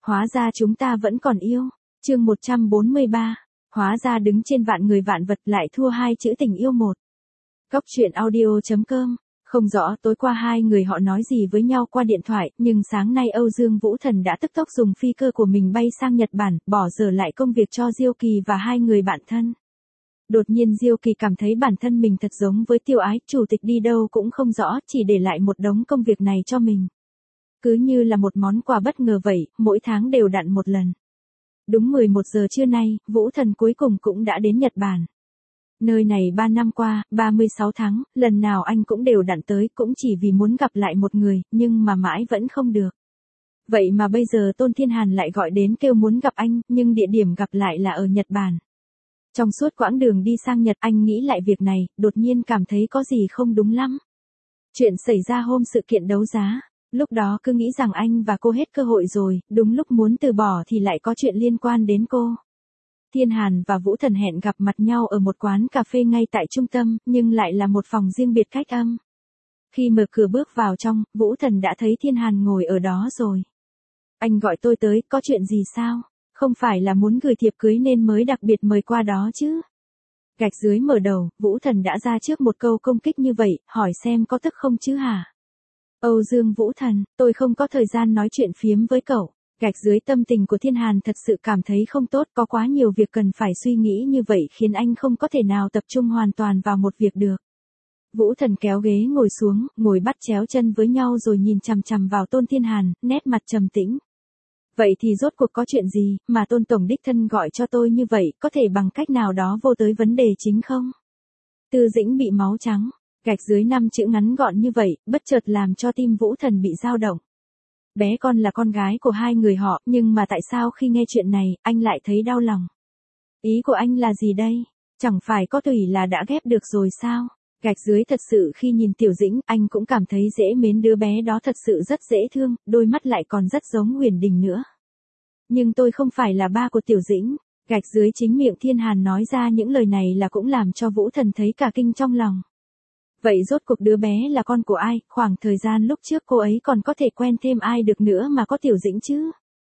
Hóa ra chúng ta vẫn còn yêu. Chương 143. Hóa ra đứng trên vạn người vạn vật lại thua hai chữ tình yêu một. Cóc truyện audio.com. Không rõ tối qua hai người họ nói gì với nhau qua điện thoại, nhưng sáng nay Âu Dương Vũ Thần đã tức tốc dùng phi cơ của mình bay sang Nhật Bản, bỏ dở lại công việc cho Diêu Kỳ và hai người bạn thân. Đột nhiên Diêu Kỳ cảm thấy bản thân mình thật giống với Tiêu Ái, chủ tịch đi đâu cũng không rõ, chỉ để lại một đống công việc này cho mình. Cứ như là một món quà bất ngờ vậy, mỗi tháng đều đặn một lần. Đúng 11 giờ trưa nay, Vũ Thần cuối cùng cũng đã đến Nhật Bản. Nơi này 3 năm qua, 36 tháng, lần nào anh cũng đều đặn tới, cũng chỉ vì muốn gặp lại một người, nhưng mà mãi vẫn không được. Vậy mà bây giờ Tôn Thiên Hàn lại gọi đến kêu muốn gặp anh, nhưng địa điểm gặp lại là ở Nhật Bản. Trong suốt quãng đường đi sang Nhật, anh nghĩ lại việc này, đột nhiên cảm thấy có gì không đúng lắm. Chuyện xảy ra hôm sự kiện đấu giá. Lúc đó cứ nghĩ rằng anh và cô hết cơ hội rồi, đúng lúc muốn từ bỏ thì lại có chuyện liên quan đến cô. Thiên Hàn và Vũ Thần hẹn gặp mặt nhau ở một quán cà phê ngay tại trung tâm, nhưng lại là một phòng riêng biệt cách âm. Khi mở cửa bước vào trong, Vũ Thần đã thấy Thiên Hàn ngồi ở đó rồi. Anh gọi tôi tới, có chuyện gì sao? Không phải là muốn gửi thiệp cưới nên mới đặc biệt mời qua đó chứ? Gạch dưới mở đầu, Vũ Thần đã ra trước một câu công kích như vậy, hỏi xem có tức không chứ hả? Âu Dương Vũ Thần, tôi không có thời gian nói chuyện phiếm với cậu. Gạch dưới tâm tình của Thiên Hàn thật sự cảm thấy không tốt, có quá nhiều việc cần phải suy nghĩ như vậy khiến anh không có thể nào tập trung hoàn toàn vào một việc được. Vũ Thần kéo ghế ngồi xuống, ngồi bắt chéo chân với nhau rồi nhìn chằm chằm vào Tôn Thiên Hàn, nét mặt trầm tĩnh. Vậy thì rốt cuộc có chuyện gì mà Tôn Tổng đích thân gọi cho tôi như vậy, có thể bằng cách nào đó vô tới vấn đề chính không? Tư Dĩnh bị máu trắng. Gạch dưới 5 chữ ngắn gọn như vậy, bất chợt làm cho tim Vũ Thần bị dao động. Bé con là con gái của hai người họ, nhưng mà tại sao khi nghe chuyện này, anh lại thấy đau lòng? Ý của anh là gì đây? Chẳng phải có tùy là đã ghép được rồi sao? Gạch dưới thật sự khi nhìn Tiểu Dĩnh, anh cũng cảm thấy dễ mến đứa bé đó, thật sự rất dễ thương, đôi mắt lại còn rất giống Huyền Đình nữa. Nhưng tôi không phải là ba của Tiểu Dĩnh. Gạch dưới chính miệng Thiên Hàn nói ra những lời này là cũng làm cho Vũ Thần thấy cả kinh trong lòng. Vậy rốt cuộc đứa bé là con của ai, khoảng thời gian lúc trước cô ấy còn có thể quen thêm ai được nữa mà có Tiểu Dĩnh chứ?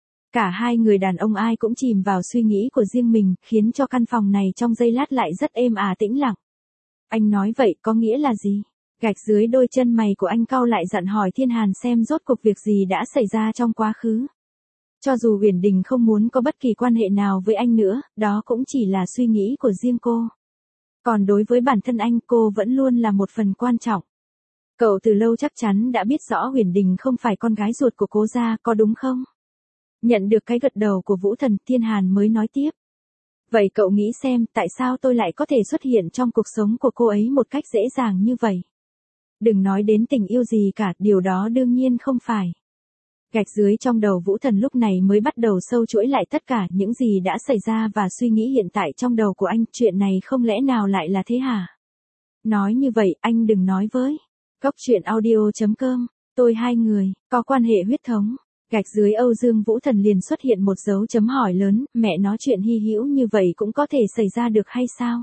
Cả hai người đàn ông ai cũng chìm vào suy nghĩ của riêng mình, khiến cho căn phòng này trong giây lát lại rất êm ả tĩnh lặng. Anh nói vậy có nghĩa là gì? Gạch dưới đôi chân mày của anh cau lại dặn hỏi Thiên Hàn xem rốt cuộc việc gì đã xảy ra trong quá khứ. Cho dù Huyền Đình không muốn có bất kỳ quan hệ nào với anh nữa, đó cũng chỉ là suy nghĩ của riêng cô. Còn đối với bản thân anh, cô vẫn luôn là một phần quan trọng. Cậu từ lâu chắc chắn đã biết rõ Huyền Đình không phải con gái ruột của Cố gia, có đúng không? Nhận được cái gật đầu của Vũ Thần, Thiên Hàn mới nói tiếp. Vậy cậu nghĩ xem, tại sao tôi lại có thể xuất hiện trong cuộc sống của cô ấy một cách dễ dàng như vậy? Đừng nói đến tình yêu gì cả, điều đó đương nhiên không phải. Gạch dưới trong đầu Vũ Thần lúc này mới bắt đầu sâu chuỗi lại tất cả những gì đã xảy ra và suy nghĩ hiện tại trong đầu của anh, chuyện này không lẽ nào lại là thế hả? Nói như vậy, anh đừng nói với. Cóc truyện audio.com, tôi hai người, có quan hệ huyết thống. Gạch dưới Âu Dương Vũ Thần liền xuất hiện một dấu chấm hỏi lớn, mẹ nói chuyện hy hữu như vậy cũng có thể xảy ra được hay sao?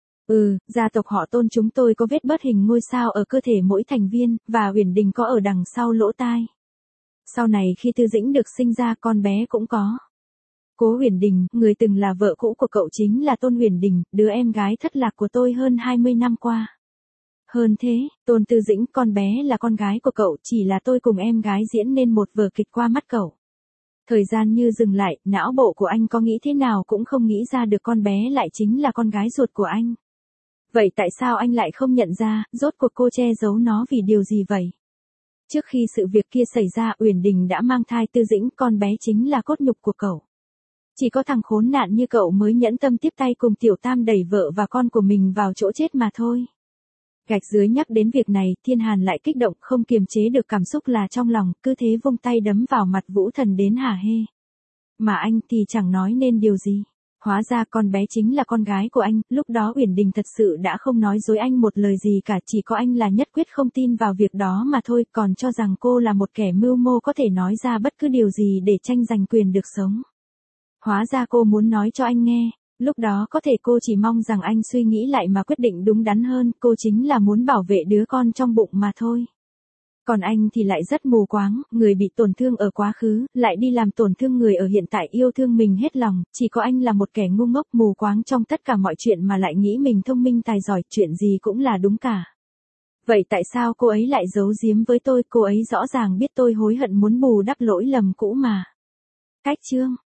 Gia tộc họ Tôn chúng tôi có vết bớt hình ngôi sao ở cơ thể mỗi thành viên, và Huyền Đình có ở đằng sau lỗ tai. Sau này khi Tư Dĩnh được sinh ra con bé cũng có. Cố Huyền Đình, người từng là vợ cũ của cậu chính là Tôn Huyền Đình, đứa em gái thất lạc của tôi hơn 20 năm qua. Hơn thế, Tôn Tư Dĩnh, con bé là con gái của cậu, chỉ là tôi cùng em gái diễn nên một vở kịch qua mắt cậu. Thời gian như dừng lại, não bộ của anh có nghĩ thế nào cũng không nghĩ ra được con bé lại chính là con gái ruột của anh. Vậy tại sao anh lại không nhận ra, rốt cuộc cô che giấu nó vì điều gì vậy? Trước khi sự việc kia xảy ra, Uyển Đình đã mang thai Tư Dĩnh, con bé chính là cốt nhục của cậu. Chỉ có thằng khốn nạn như cậu mới nhẫn tâm tiếp tay cùng Tiểu Tam đẩy vợ và con của mình vào chỗ chết mà thôi. Gạch dưới nhắc đến việc này, Thiên Hàn lại kích động, không kiềm chế được cảm xúc là trong lòng, cứ thế vung tay đấm vào mặt Vũ Thần đến hả hê. Mà anh thì chẳng nói nên điều gì. Hóa ra con bé chính là con gái của anh, lúc đó Uyển Đình thật sự đã không nói dối anh một lời gì cả, chỉ có anh là nhất quyết không tin vào việc đó mà thôi, còn cho rằng cô là một kẻ mưu mô có thể nói ra bất cứ điều gì để tranh giành quyền được sống. Hóa ra cô muốn nói cho anh nghe, lúc đó có thể cô chỉ mong rằng anh suy nghĩ lại mà quyết định đúng đắn hơn, cô chính là muốn bảo vệ đứa con trong bụng mà thôi. Còn anh thì lại rất mù quáng, người bị tổn thương ở quá khứ, lại đi làm tổn thương người ở hiện tại yêu thương mình hết lòng, chỉ có anh là một kẻ ngu ngốc mù quáng trong tất cả mọi chuyện mà lại nghĩ mình thông minh tài giỏi, chuyện gì cũng là đúng cả. Vậy tại sao cô ấy lại giấu giếm với tôi, cô ấy rõ ràng biết tôi hối hận muốn bù đắp lỗi lầm cũ mà. Cách chương